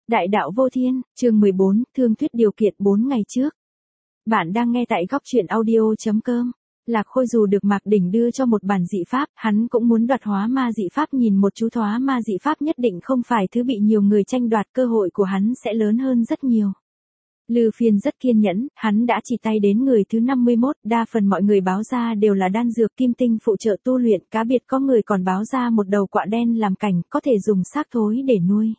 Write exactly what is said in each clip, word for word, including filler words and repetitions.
Đại đạo vô thiên, chương mười bốn, thương thuyết điều kiện bốn ngày trước. Bạn đang nghe tại góc truyện audio.com. Lạc Khôi dù được Mạc Đỉnh đưa cho một bản dị pháp, hắn cũng muốn đoạt hóa ma dị pháp, nhìn một chú thoá ma dị pháp nhất định không phải thứ bị nhiều người tranh đoạt, cơ hội của hắn sẽ lớn hơn rất nhiều. Lư Phiên rất kiên nhẫn, hắn đã chỉ tay đến người thứ năm mươi mốt, đa phần mọi người báo ra đều là đan dược kim tinh phụ trợ tu luyện, cá biệt có người còn báo ra một đầu quạ đen làm cảnh, có thể dùng xác thối để nuôi.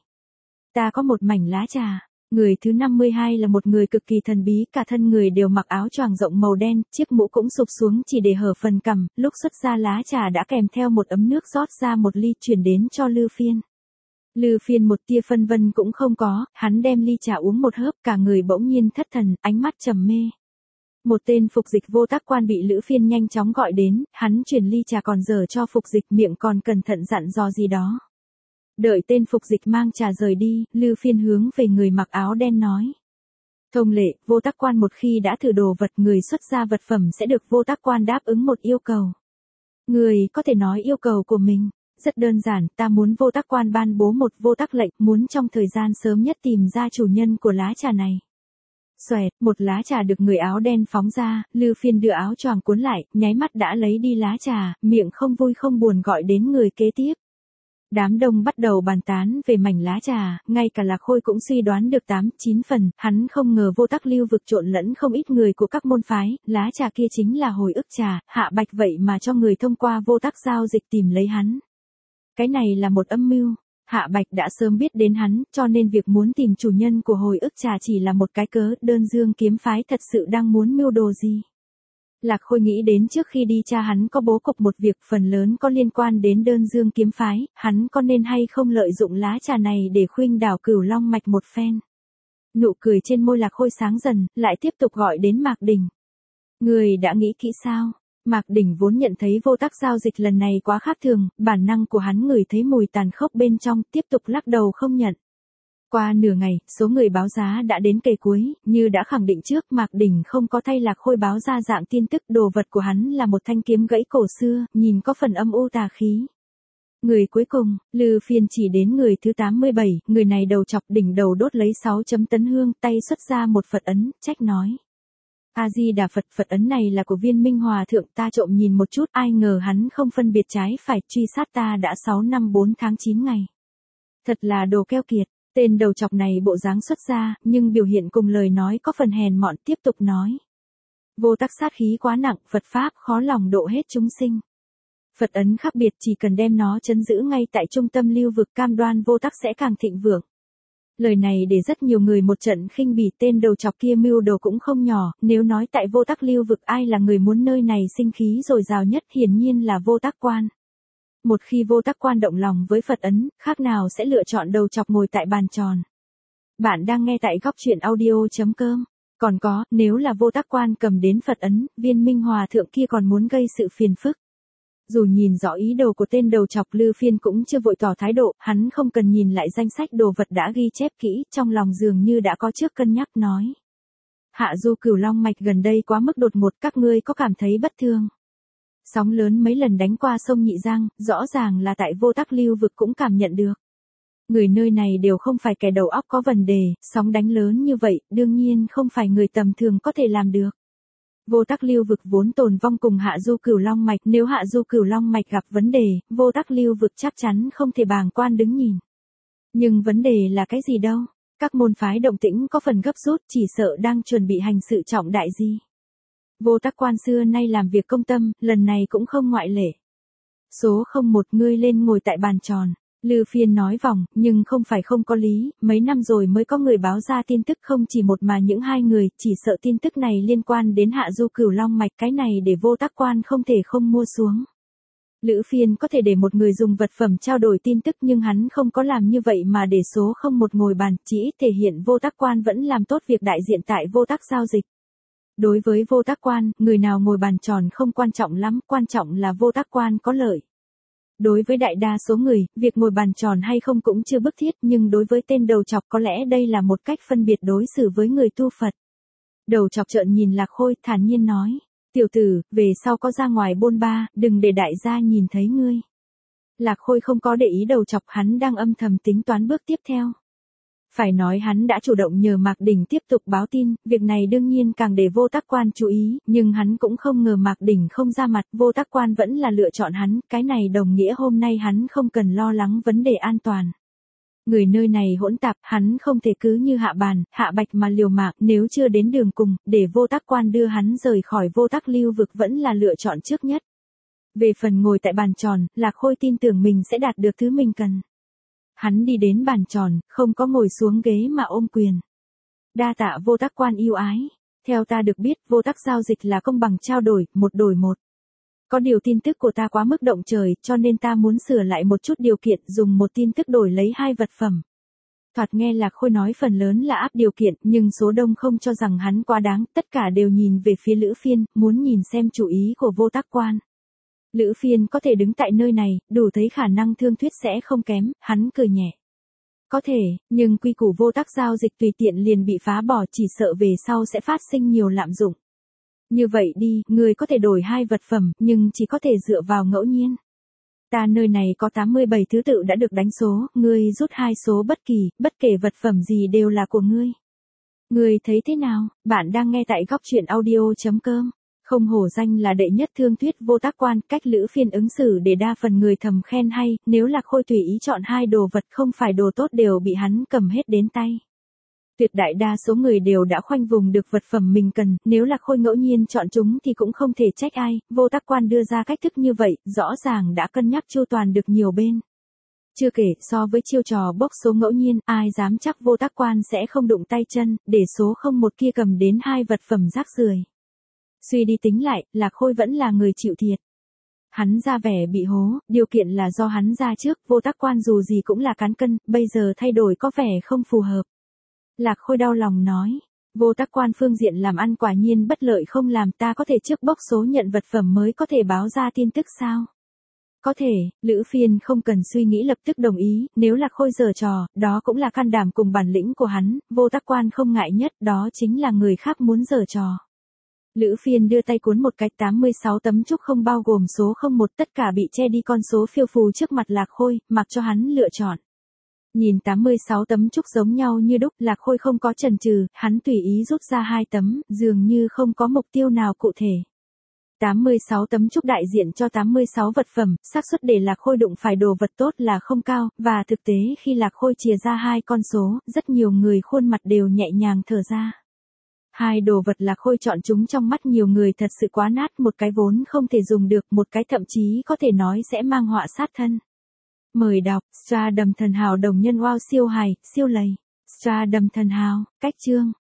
Ta có một mảnh lá trà. Người thứ năm mươi hai là một người cực kỳ thần bí, cả thân người đều mặc áo choàng rộng màu đen, chiếc mũ cũng sụp xuống chỉ để hở phần cằm, lúc xuất ra lá trà đã kèm theo một ấm nước rót ra một ly chuyển đến cho Lư Phiên. Lư Phiên một tia phân vân cũng không có, hắn đem ly trà uống một hớp, cả người bỗng nhiên thất thần, ánh mắt trầm mê. Một tên phục dịch vô tác quan bị Lữ Phiên nhanh chóng gọi đến, hắn chuyển ly trà còn dở cho phục dịch, miệng còn cẩn thận dặn dò gì đó. Đợi tên phục dịch mang trà rời đi, Lư Phiên hướng về người mặc áo đen nói. Thông lệ, vô tác quan một khi đã thử đồ vật, người xuất ra vật phẩm sẽ được vô tác quan đáp ứng một yêu cầu. Người có thể nói yêu cầu của mình. Rất đơn giản, ta muốn vô tác quan ban bố một vô tác lệnh, muốn trong thời gian sớm nhất tìm ra chủ nhân của lá trà này. Xoẹt, một lá trà được người áo đen phóng ra, Lư Phiên đưa áo choàng cuốn lại, nháy mắt đã lấy đi lá trà, miệng không vui không buồn gọi đến người kế tiếp. Đám đông bắt đầu bàn tán về mảnh lá trà, ngay cả Lạc Khôi cũng suy đoán được tám, chín phần, hắn không ngờ vô tác lưu vực trộn lẫn không ít người của các môn phái, lá trà kia chính là hồi ức trà, Hạ Bạch vậy mà cho người thông qua vô tác giao dịch tìm lấy hắn. Cái này là một âm mưu, Hạ Bạch đã sớm biết đến hắn, cho nên việc muốn tìm chủ nhân của hồi ức trà chỉ là một cái cớ, đơn dương kiếm phái thật sự đang muốn mưu đồ gì. Lạc Khôi nghĩ đến trước khi đi cha hắn có bố cục một việc phần lớn có liên quan đến đơn dương kiếm phái, hắn có nên hay không lợi dụng lá trà này để khuynh đảo Cửu Long mạch một phen. Nụ cười trên môi Lạc Khôi sáng dần, lại tiếp tục gọi đến Mạc Đỉnh. Người đã nghĩ kỹ sao? Mạc Đỉnh vốn nhận thấy vô tác giao dịch lần này quá khác thường, bản năng của hắn ngửi thấy mùi tàn khốc bên trong, tiếp tục lắc đầu không nhận. Qua nửa ngày, số người báo giá đã đến kề cuối, như đã khẳng định trước, Mạc Đỉnh không có thay Lạc Khôi báo ra dạng tin tức, đồ vật của hắn là một thanh kiếm gãy cổ xưa, nhìn có phần âm u tà khí. Người cuối cùng, Lư Phiên chỉ đến người thứ tám mươi bảy, người này đầu chọc đỉnh đầu đốt lấy sáu chấm tấn hương, tay xuất ra một Phật ấn, trách nói. A-di-đà Phật, Phật ấn này là của Viên Minh Hòa thượng, ta trộm nhìn một chút, ai ngờ hắn không phân biệt trái phải, truy sát ta đã sáu năm bốn tháng chín ngày. Thật là đồ keo kiệt. Tên đầu chọc này bộ dáng xuất ra, nhưng biểu hiện cùng lời nói có phần hèn mọn, tiếp tục nói. Vô tác sát khí quá nặng, Phật Pháp khó lòng độ hết chúng sinh. Phật ấn khác biệt, chỉ cần đem nó trấn giữ ngay tại trung tâm lưu vực, cam đoan vô tác sẽ càng thịnh vượng. Lời này để rất nhiều người một trận khinh bỉ, tên đầu chọc kia mưu đồ cũng không nhỏ, nếu nói tại vô tác lưu vực ai là người muốn nơi này sinh khí dồi dào nhất, hiển nhiên là vô tác quan. Một khi vô tác quan động lòng với Phật ấn, khác nào sẽ lựa chọn đầu chọc ngồi tại bàn tròn. Bạn đang nghe tại góc truyện audio.com. Còn có, nếu là vô tác quan cầm đến Phật ấn, Viên Minh Hòa thượng kia còn muốn gây sự phiền phức. Dù nhìn rõ ý đồ của tên đầu chọc, Lư Phiên cũng chưa vội tỏ thái độ, hắn không cần nhìn lại danh sách đồ vật đã ghi chép kỹ, trong lòng dường như đã có trước cân nhắc nói. Hạ du Cửu Long mạch gần đây quá mức đột ngột, các ngươi có cảm thấy bất thường? Sóng lớn mấy lần đánh qua sông Nhị Giang, rõ ràng là tại vô tác lưu vực cũng cảm nhận được. Người nơi này đều không phải kẻ đầu óc có vấn đề, sóng đánh lớn như vậy, đương nhiên không phải người tầm thường có thể làm được. Vô tác lưu vực vốn tồn vong cùng hạ du Cửu Long mạch, nếu hạ du Cửu Long mạch gặp vấn đề, vô tác lưu vực chắc chắn không thể bàng quan đứng nhìn. Nhưng vấn đề là cái gì đâu? Các môn phái động tĩnh có phần gấp rút, chỉ sợ đang chuẩn bị hành sự trọng đại gì. Vô tác quan xưa nay làm việc công tâm, lần này cũng không ngoại lệ. Số không một, ngươi lên ngồi tại bàn tròn. Lư Phiên nói vòng, nhưng không phải không có lý, mấy năm rồi mới có người báo ra tin tức, không chỉ một mà những hai người, chỉ sợ tin tức này liên quan đến hạ du Cửu Long mạch, cái này để vô tác quan không thể không mua xuống. Lữ Phiên có thể để một người dùng vật phẩm trao đổi tin tức, nhưng hắn không có làm như vậy mà để số không một ngồi bàn, chỉ thể hiện vô tác quan vẫn làm tốt việc đại diện tại vô tác giao dịch. Đối với vô tác quan, người nào ngồi bàn tròn không quan trọng lắm, quan trọng là vô tác quan có lợi. Đối với đại đa số người, việc ngồi bàn tròn hay không cũng chưa bức thiết, nhưng đối với tên đầu chọc có lẽ đây là một cách phân biệt đối xử với người tu Phật. Đầu chọc trợn nhìn Lạc Khôi, thản nhiên nói. Tiểu tử, về sau có ra ngoài bôn ba, đừng để đại gia nhìn thấy ngươi. Lạc Khôi không có để ý đầu chọc, hắn đang âm thầm tính toán bước tiếp theo. Phải nói hắn đã chủ động nhờ Mạc Đỉnh tiếp tục báo tin, việc này đương nhiên càng để Vô Tắc Quan chú ý, nhưng hắn cũng không ngờ Mạc Đỉnh không ra mặt, Vô Tắc Quan vẫn là lựa chọn hắn, cái này đồng nghĩa hôm nay hắn không cần lo lắng vấn đề an toàn. Người nơi này hỗn tạp, hắn không thể cứ như Hạ Bàn, Hạ Bạch mà liều mạng, nếu chưa đến đường cùng, để Vô Tắc Quan đưa hắn rời khỏi Vô Tắc Lưu vực vẫn là lựa chọn trước nhất. Về phần ngồi tại bàn tròn, Lạc Khôi tin tưởng mình sẽ đạt được thứ mình cần. Hắn đi đến bàn tròn, không có ngồi xuống ghế mà ôm quyền. Đa tạ Vô Tắc Quan yêu ái. Theo ta được biết, Vô Tắc giao dịch là công bằng trao đổi, một đổi một. Có điều tin tức của ta quá mức động trời, cho nên ta muốn sửa lại một chút điều kiện, dùng một tin tức đổi lấy hai vật phẩm. Thoạt nghe Lạc Khôi nói phần lớn là áp điều kiện, nhưng số đông không cho rằng hắn quá đáng, tất cả đều nhìn về phía Lữ Phiên, muốn nhìn xem chủ ý của Vô Tắc Quan. Lữ Phiên có thể đứng tại nơi này, đủ thấy khả năng thương thuyết sẽ không kém, hắn cười nhẹ. Có thể, nhưng quy củ Vô Tắc giao dịch tùy tiện liền bị phá bỏ, chỉ sợ về sau sẽ phát sinh nhiều lạm dụng. Như vậy đi, người có thể đổi hai vật phẩm, nhưng chỉ có thể dựa vào ngẫu nhiên. Ta nơi này có tám mươi bảy thứ tự đã được đánh số, ngươi rút hai số bất kỳ, bất kể vật phẩm gì đều là của ngươi. Ngươi thấy thế nào? Bạn đang nghe tại góc truyện audio chấm com. Không hổ danh là đệ nhất thương thuyết Vô Tắc Quan, cách Lữ Phiên ứng xử để đa phần người thầm khen hay, nếu Lạc Khôi tùy ý chọn hai đồ vật không phải đồ tốt đều bị hắn cầm hết đến tay. Tuyệt đại đa số người đều đã khoanh vùng được vật phẩm mình cần, nếu Lạc Khôi ngẫu nhiên chọn chúng thì cũng không thể trách ai, Vô Tắc Quan đưa ra cách thức như vậy, rõ ràng đã cân nhắc chu toàn được nhiều bên. Chưa kể, so với chiêu trò bốc số ngẫu nhiên, ai dám chắc Vô Tắc Quan sẽ không đụng tay chân, để số không một kia cầm đến hai vật phẩm rác rưởi. Suy đi tính lại, Lạc Khôi vẫn là người chịu thiệt. Hắn ra vẻ bị hố, điều kiện là do hắn ra trước, Vô Tắc Quan dù gì cũng là cán cân, bây giờ thay đổi có vẻ không phù hợp. Lạc Khôi đau lòng nói, Vô Tắc Quan phương diện làm ăn quả nhiên bất lợi không làm, ta có thể trước bốc số nhận vật phẩm mới có thể báo ra tin tức sao? Có thể, Lữ Phiên không cần suy nghĩ lập tức đồng ý, nếu Lạc Khôi giở trò, đó cũng là can đảm cùng bản lĩnh của hắn, Vô Tắc Quan không ngại nhất, đó chính là người khác muốn giở trò. Lữ Phiên đưa tay cuốn một cái tám mươi sáu tấm trúc không bao gồm số không một, tất cả bị che đi con số phiêu phù trước mặt Lạc Khôi, mặc cho hắn lựa chọn. Nhìn tám mươi sáu tấm trúc giống nhau như đúc, Lạc Khôi không có chần chừ, hắn tùy ý rút ra hai tấm, dường như không có mục tiêu nào cụ thể. tám mươi sáu tấm trúc đại diện cho tám mươi sáu vật phẩm, xác suất để Lạc Khôi đụng phải đồ vật tốt là không cao, và thực tế khi Lạc Khôi chìa ra hai con số, rất nhiều người khuôn mặt đều nhẹ nhàng thở ra. Hai đồ vật Lạc Khôi chọn chúng trong mắt nhiều người thật sự quá nát, một cái vốn không thể dùng được, một cái thậm chí có thể nói sẽ mang họa sát thân. Mời đọc, Stra Đầm Thần Hào đồng nhân wow siêu hài, siêu lầy. Stra Đầm Thần Hào, cách chương.